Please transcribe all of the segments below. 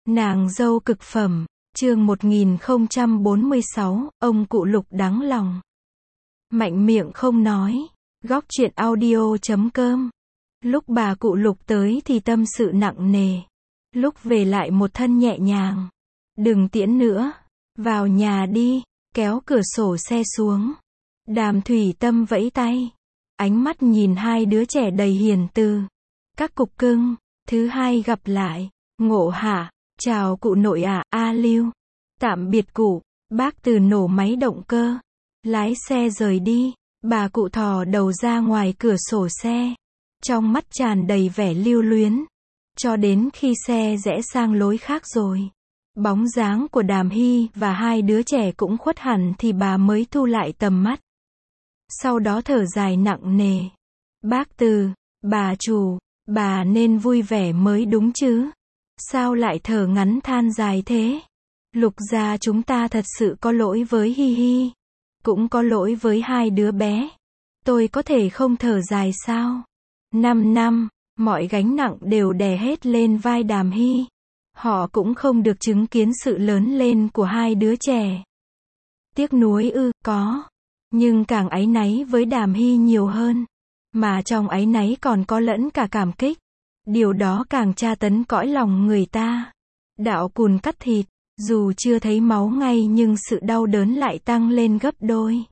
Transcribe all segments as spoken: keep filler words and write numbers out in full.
Nàng dâu cực phẩm, chương một nghìn không trăm bốn mươi sáu, ông cụ Lục đáng lòng. Mạnh miệng không nói. Góc truyện audio chấm com. Lúc bà cụ Lục tới thì tâm sự nặng nề. Lúc về lại một thân nhẹ nhàng. Đừng tiễn nữa. Vào nhà đi. Kéo cửa sổ xe xuống. Đàm Thủy Tâm vẫy tay. Ánh mắt nhìn hai đứa trẻ đầy hiền từ. Các cục cưng. Thứ hai gặp lại. Ngộ hả. Chào cụ nội ạ, à, A Lưu. Tạm biệt cụ. Bác Từ nổ máy động cơ. Lái xe rời đi. Bà cụ thò đầu ra ngoài cửa sổ xe. Trong mắt tràn đầy vẻ lưu luyến. Cho đến khi xe rẽ sang lối khác rồi. Bóng dáng của Đàm Hy và hai đứa trẻ cũng khuất hẳn thì bà mới thu lại tầm mắt. Sau đó thở dài nặng nề. Bác Từ, bà chủ, bà nên vui vẻ mới đúng chứ. Sao lại thở ngắn than dài thế? Lục gia chúng ta thật sự có lỗi với Hi Hi. Cũng có lỗi với hai đứa bé. Tôi có thể không thở dài sao? Năm năm, mọi gánh nặng đều đè hết lên vai Đàm Hy. Họ cũng không được chứng kiến sự lớn lên của hai đứa trẻ. Tiếc nuối ư, có. Nhưng càng áy náy với Đàm Hy nhiều hơn. Mà trong áy náy còn có lẫn cả cảm kích. Điều đó càng tra tấn cõi lòng người ta. Đạo cùn cắt thịt, dù chưa thấy máu ngay nhưng sự đau đớn lại tăng lên gấp đôi.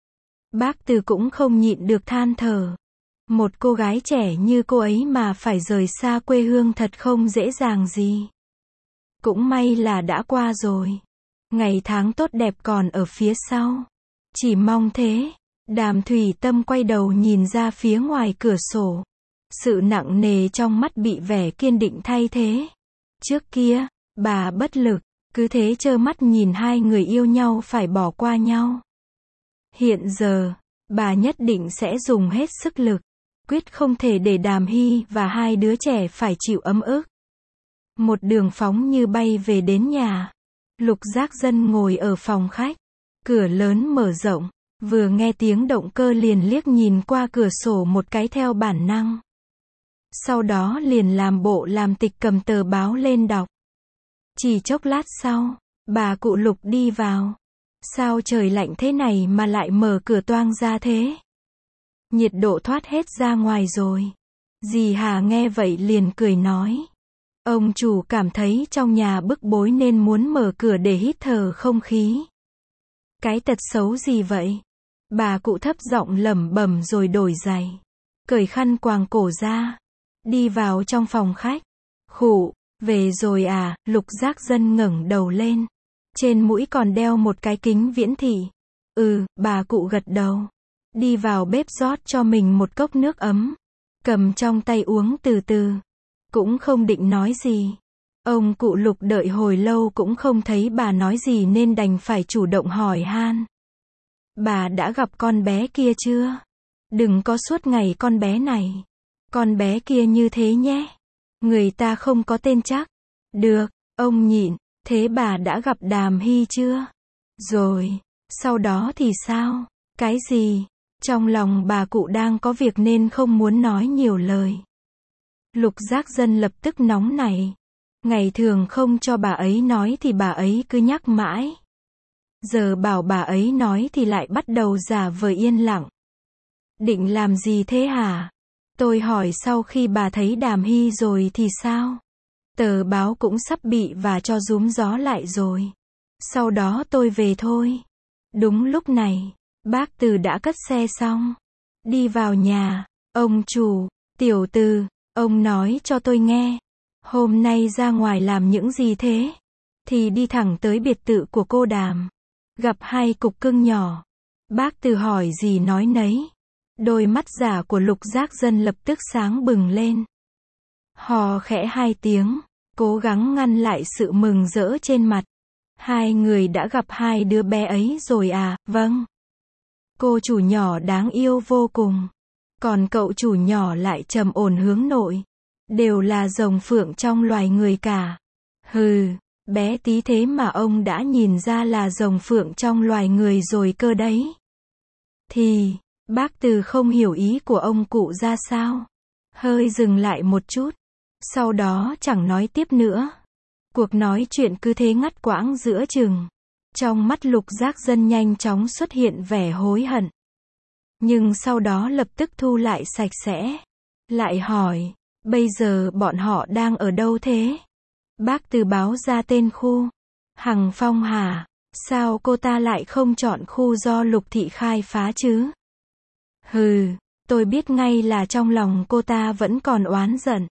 Bác Từ cũng không nhịn được than thở. Một cô gái trẻ như cô ấy mà phải rời xa quê hương thật không dễ dàng gì. Cũng may là đã qua rồi. Ngày tháng tốt đẹp còn ở phía sau. Chỉ mong thế. Đàm Thủy Tâm quay đầu nhìn ra phía ngoài cửa sổ. Sự nặng nề trong mắt bị vẻ kiên định thay thế. Trước kia, bà bất lực, cứ thế trơ mắt nhìn hai người yêu nhau phải bỏ qua nhau. Hiện giờ, bà nhất định sẽ dùng hết sức lực, quyết không thể để Đàm Hy và hai đứa trẻ phải chịu ấm ức. Một đường phóng như bay về đến nhà. Lục Giác Dân ngồi ở phòng khách. Cửa lớn mở rộng, vừa nghe tiếng động cơ liền liếc nhìn qua cửa sổ một cái theo bản năng. Sau đó liền làm bộ làm tịch cầm tờ báo lên đọc. Chỉ chốc lát sau, bà cụ Lục đi vào. Sao trời lạnh thế này mà lại mở cửa toang ra thế? Nhiệt độ thoát hết ra ngoài rồi. Dì Hà nghe vậy liền cười nói. Ông chủ cảm thấy trong nhà bức bối nên muốn mở cửa để hít thở không khí. Cái tật xấu gì vậy? Bà cụ thấp giọng lẩm bẩm rồi đổi giày. Cởi khăn quàng cổ ra. Đi vào trong phòng khách. Khụ, về rồi à, Lục Giác Dân ngẩng đầu lên. Trên mũi còn đeo một cái kính viễn thị. Ừ, bà cụ gật đầu. Đi vào bếp rót cho mình một cốc nước ấm. Cầm trong tay uống từ từ. Cũng không định nói gì. Ông cụ Lục đợi hồi lâu cũng không thấy bà nói gì nên đành phải chủ động hỏi han. Bà đã gặp con bé kia chưa? Đừng có suốt ngày con bé này. Con bé kia như thế nhé. Người ta không có tên chắc. Được, ông nhịn. Thế bà đã gặp Đàm Hy chưa? Rồi. Sau đó thì sao? Cái gì? Trong lòng bà cụ đang có việc nên không muốn nói nhiều lời. Lục Giác Dân lập tức nóng nảy. Ngày thường không cho bà ấy nói thì bà ấy cứ nhắc mãi. Giờ bảo bà ấy nói thì lại bắt đầu giả vờ yên lặng. Định làm gì thế hả? Tôi hỏi sau khi bà thấy Đàm Hy rồi thì sao? Tờ báo cũng sắp bị và cho rúm gió lại rồi. Sau đó tôi về thôi. Đúng lúc này, bác Từ đã cất xe xong. Đi vào nhà. Ông chủ, tiểu Từ, ông nói cho tôi nghe. Hôm nay ra ngoài làm những gì thế? Thì đi thẳng tới biệt thự của cô Đàm. Gặp hai cục cưng nhỏ. Bác Từ hỏi gì nói nấy. Đôi mắt giả của Lục Giác Dân lập tức sáng bừng lên. Hò khẽ hai tiếng, cố gắng ngăn lại sự mừng rỡ trên mặt. Hai người đã gặp hai đứa bé ấy rồi à? Vâng. Cô chủ nhỏ đáng yêu vô cùng. Còn cậu chủ nhỏ lại trầm ổn hướng nội. Đều là rồng phượng trong loài người cả. Hừ, bé tí thế mà ông đã nhìn ra là rồng phượng trong loài người rồi cơ đấy. Thì, bác Từ không hiểu ý của ông cụ ra sao. Hơi dừng lại một chút. Sau đó chẳng nói tiếp nữa. Cuộc nói chuyện cứ thế ngắt quãng giữa chừng. Trong mắt Lục Giác Dân nhanh chóng xuất hiện vẻ hối hận. Nhưng sau đó lập tức thu lại sạch sẽ. Lại hỏi, bây giờ bọn họ đang ở đâu thế? Bác Từ báo ra tên khu. Hằng Phong hả? Sao cô ta lại không chọn khu do Lục Thị khai phá chứ? Hừ, tôi biết ngay là trong lòng cô ta vẫn còn oán giận.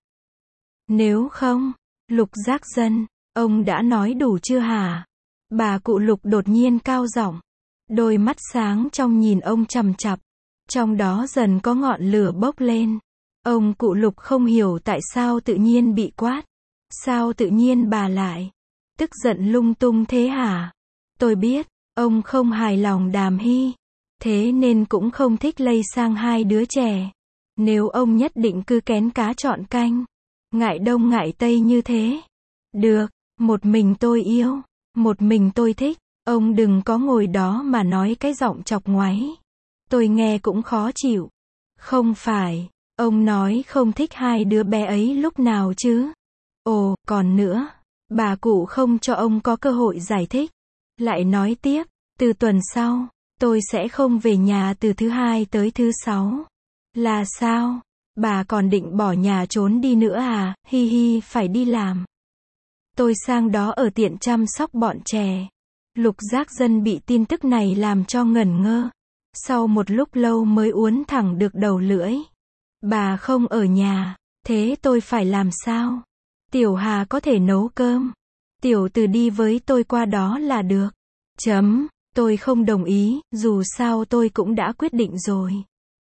Nếu không, Lục Giác Dân, ông đã nói đủ chưa hả? Bà cụ Lục đột nhiên cao giọng. Đôi mắt sáng trong nhìn ông chằm chằm. Trong đó dần có ngọn lửa bốc lên. Ông cụ Lục không hiểu tại sao tự nhiên bị quát. Sao tự nhiên bà lại tức giận lung tung thế hả? Tôi biết, ông không hài lòng Đàm Hy. Thế nên cũng không thích lây sang hai đứa trẻ. Nếu ông nhất định cứ kén cá chọn canh, ngại đông ngại tây như thế. Được, một mình tôi yêu, một mình tôi thích. Ông đừng có ngồi đó mà nói cái giọng chọc ngoáy. Tôi nghe cũng khó chịu. Không phải, ông nói không thích hai đứa bé ấy lúc nào chứ? Ồ, còn nữa, bà cụ không cho ông có cơ hội giải thích. Lại nói tiếp, từ tuần sau, tôi sẽ không về nhà từ thứ hai tới thứ sáu. Là sao? Bà còn định bỏ nhà trốn đi nữa à? Hi hi, phải đi làm. Tôi sang đó ở tiện chăm sóc bọn trẻ. Lục Giác Dân bị tin tức này làm cho ngẩn ngơ. Sau một lúc lâu mới uốn thẳng được đầu lưỡi. Bà không ở nhà, thế tôi phải làm sao? Tiểu Hà có thể nấu cơm. Tiểu Từ đi với tôi qua đó là được. Chấm, tôi không đồng ý, dù sao tôi cũng đã quyết định rồi.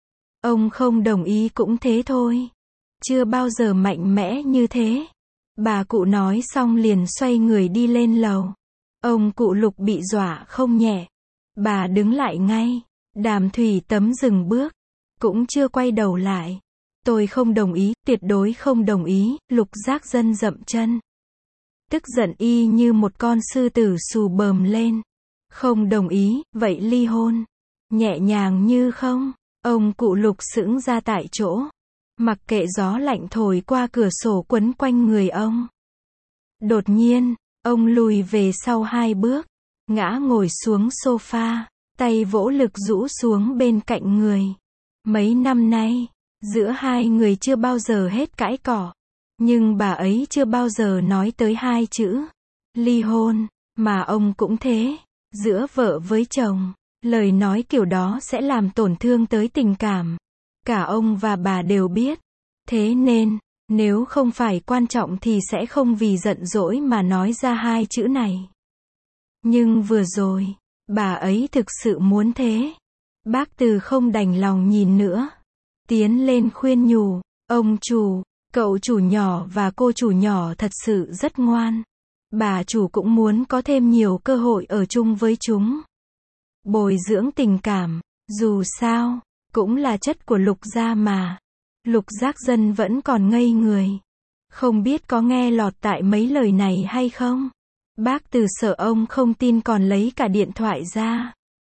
Ông không đồng ý cũng thế thôi. Chưa bao giờ mạnh mẽ như thế. Bà cụ nói xong liền xoay người đi lên lầu. Ông cụ Lục bị dọa không nhẹ. Bà đứng lại ngay. Đàm Thủy Tấm dừng bước. Cũng chưa quay đầu lại. Tôi không đồng ý, tuyệt đối không đồng ý. Lục Giác Dân dậm chân. Tức giận y như một con sư tử xù bờm lên. Không đồng ý, vậy ly hôn. Nhẹ nhàng như không. Ông cụ Lục sững ra tại chỗ. Mặc kệ gió lạnh thổi qua cửa sổ quấn quanh người ông. Đột nhiên, ông lùi về sau hai bước. Ngã ngồi xuống sofa. Tay vỗ lực rũ xuống bên cạnh người. Mấy năm nay, giữa hai người chưa bao giờ hết cãi cọ. Nhưng bà ấy chưa bao giờ nói tới hai chữ ly hôn, mà ông cũng thế. Giữa vợ với chồng, lời nói kiểu đó sẽ làm tổn thương tới tình cảm. Cả ông và bà đều biết. Thế nên, nếu không phải quan trọng thì sẽ không vì giận dỗi mà nói ra hai chữ này. Nhưng vừa rồi, bà ấy thực sự muốn thế. Bác Từ không đành lòng nhìn nữa. Tiến lên khuyên nhủ, ông chủ, cậu chủ nhỏ và cô chủ nhỏ thật sự rất ngoan. Bà chủ cũng muốn có thêm nhiều cơ hội ở chung với chúng. Bồi dưỡng tình cảm, dù sao, cũng là chất của Lục gia mà. Lục Giác Dân vẫn còn ngây người. Không biết có nghe lọt tại mấy lời này hay không? Bác Từ sợ ông không tin còn lấy cả điện thoại ra.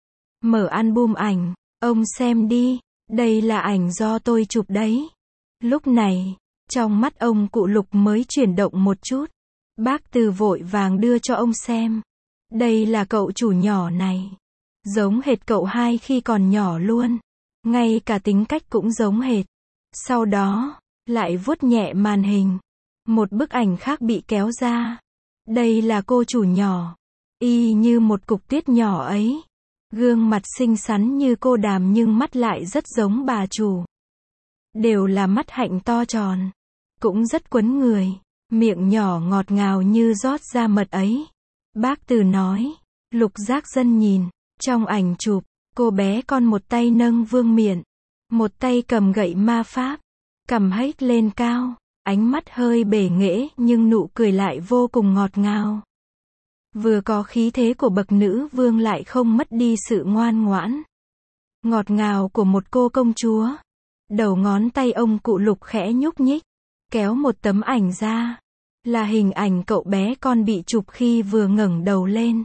Mở album ảnh, ông xem đi, đây là ảnh do tôi chụp đấy. Lúc này, trong mắt ông cụ Lục mới chuyển động một chút. Bác Từ vội vàng đưa cho ông xem. Đây là cậu chủ nhỏ này. Giống hệt cậu hai khi còn nhỏ luôn. Ngay cả tính cách cũng giống hệt. Sau đó, lại vuốt nhẹ màn hình. Một bức ảnh khác bị kéo ra. Đây là cô chủ nhỏ. Y như một cục tuyết nhỏ ấy. Gương mặt xinh xắn như cô Đàm nhưng mắt lại rất giống bà chủ. Đều là mắt hạnh to tròn. Cũng rất quấn người. Miệng nhỏ ngọt ngào như rót ra mật ấy. Bác Từ nói. Lục Giác Dân nhìn. Trong ảnh chụp, cô bé con một tay nâng vương miện. Một tay cầm gậy ma pháp. Cầm hếch lên cao. Ánh mắt hơi bể nghễ nhưng nụ cười lại vô cùng ngọt ngào. Vừa có khí thế của bậc nữ vương lại không mất đi sự ngoan ngoãn. Ngọt ngào của một cô công chúa. Đầu ngón tay ông cụ Lục khẽ nhúc nhích. Kéo một tấm ảnh ra. Là hình ảnh cậu bé con bị chụp khi vừa ngẩng đầu lên.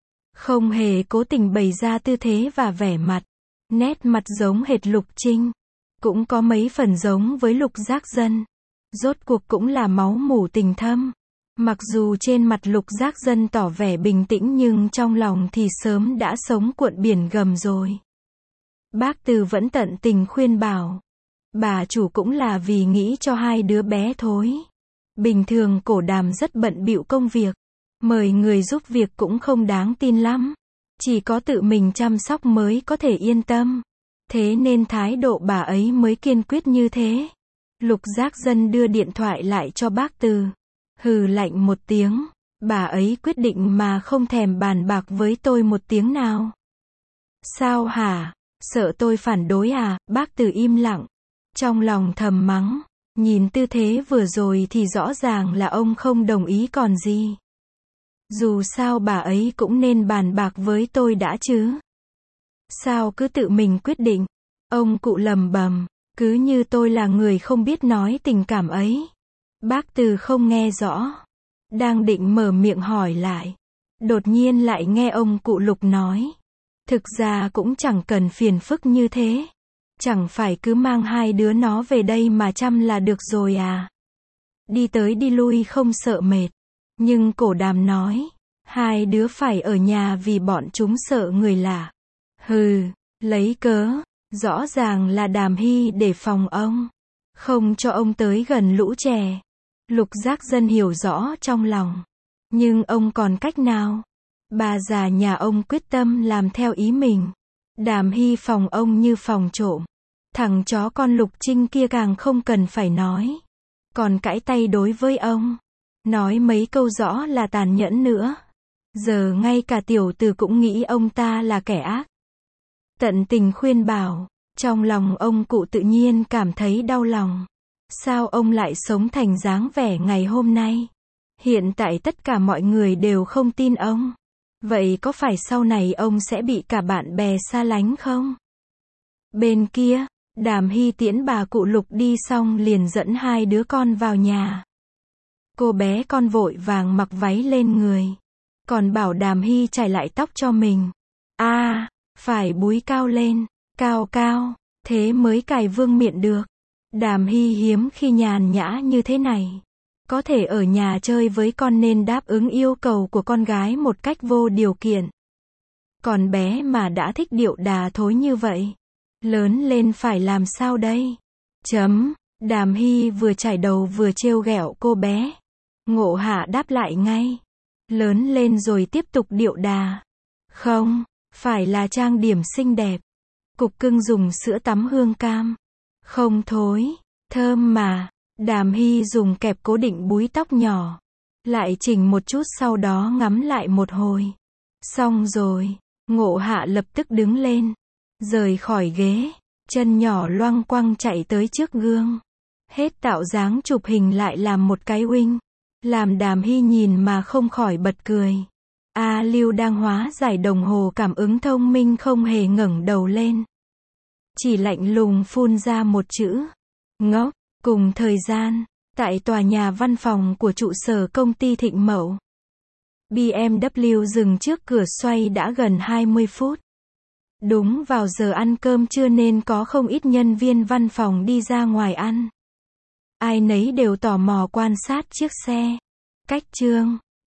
Không hề cố tình bày ra tư thế và vẻ mặt. Nét mặt giống hệt Lục Trinh. Cũng có mấy phần giống với Lục Giác Dân. Rốt cuộc cũng là máu mủ tình thâm. Mặc dù trên mặt Lục Giác Dân tỏ vẻ bình tĩnh nhưng trong lòng thì sớm đã sống cuộn biển gầm rồi. Bác Từ vẫn tận tình khuyên bảo. Bà chủ cũng là vì nghĩ cho hai đứa bé thôi. Bình thường Cổ Đàm rất bận bịu công việc. Mời người giúp việc cũng không đáng tin lắm. Chỉ có tự mình chăm sóc mới có thể yên tâm. Thế nên thái độ bà ấy mới kiên quyết như thế. Lục Giác Dân đưa điện thoại lại cho bác Từ. Hừ lạnh một tiếng. Bà ấy quyết định mà không thèm bàn bạc với tôi một tiếng nào. Sao hả? Sợ tôi phản đối à? Bác Từ im lặng. Trong lòng thầm mắng. Nhìn tư thế vừa rồi thì rõ ràng là ông không đồng ý còn gì. Dù sao bà ấy cũng nên bàn bạc với tôi đã chứ. Sao cứ tự mình quyết định? Ông cụ lầm bầm. Cứ như tôi là người không biết nói tình cảm ấy. Bác Từ không nghe rõ. Đang định mở miệng hỏi lại. Đột nhiên lại nghe ông cụ Lục nói. Thực ra cũng chẳng cần phiền phức như thế. Chẳng phải cứ mang hai đứa nó về đây mà chăm là được rồi à. Đi tới đi lui không sợ mệt. Nhưng Cổ Đàm nói. Hai đứa phải ở nhà vì bọn chúng sợ người lạ. Hừ, lấy cớ. Rõ ràng là Đàm Hy để phòng ông. Không cho ông tới gần lũ trẻ. Lục Giác Dân hiểu rõ trong lòng. Nhưng ông còn cách nào? Bà già nhà ông quyết tâm làm theo ý mình. Đàm Hy phòng ông như phòng trộm. Thằng chó con Lục Trinh kia càng không cần phải nói. Còn cãi tay đối với ông. Nói mấy câu rõ là tàn nhẫn nữa. Giờ ngay cả tiểu tử cũng nghĩ ông ta là kẻ ác. Tận tình khuyên bảo. Trong lòng ông cụ tự nhiên cảm thấy đau lòng. Sao ông lại sống thành dáng vẻ ngày hôm nay? Hiện tại tất cả mọi người đều không tin ông. Vậy có phải sau này ông sẽ bị cả bạn bè xa lánh không? Bên kia, Đàm Hy tiễn bà cụ Lục đi xong liền dẫn hai đứa con vào nhà. Cô bé con vội vàng mặc váy lên người. Còn bảo Đàm Hy chải lại tóc cho mình. A, à, phải búi cao lên, cao cao, thế mới cài vương miện được. Đàm Hy hiếm khi nhàn nhã như thế này. Có thể ở nhà chơi với con nên đáp ứng yêu cầu của con gái một cách vô điều kiện. Còn bé mà đã thích điệu đà thối như vậy. Lớn lên phải làm sao đây? Chấm. Đàm Hy vừa chải đầu vừa trêu ghẹo cô bé. Ngộ Hạ đáp lại ngay. Lớn lên rồi tiếp tục điệu đà. Không, phải là trang điểm xinh đẹp. Cục cưng dùng sữa tắm hương cam. Không thối, thơm mà. Đàm Hy dùng kẹp cố định búi tóc nhỏ. Lại chỉnh một chút sau đó ngắm lại một hồi. Xong rồi. Ngộ Hạ lập tức đứng lên. Rời khỏi ghế. Chân nhỏ loăng quăng chạy tới trước gương. Hết tạo dáng chụp hình lại làm một cái wing. Làm Đàm Hy nhìn mà không khỏi bật cười. A Lưu đang hóa giải đồng hồ cảm ứng thông minh không hề ngẩng đầu lên. Chỉ lạnh lùng phun ra một chữ. Ngốc. Cùng thời gian, tại tòa nhà văn phòng của trụ sở công ty Thịnh Mậu. bê em vê dừng trước cửa xoay đã gần hai mươi phút. Đúng vào giờ ăn cơm trưa nên có không ít nhân viên văn phòng đi ra ngoài ăn. Ai nấy đều tò mò quan sát chiếc xe. Cách Trương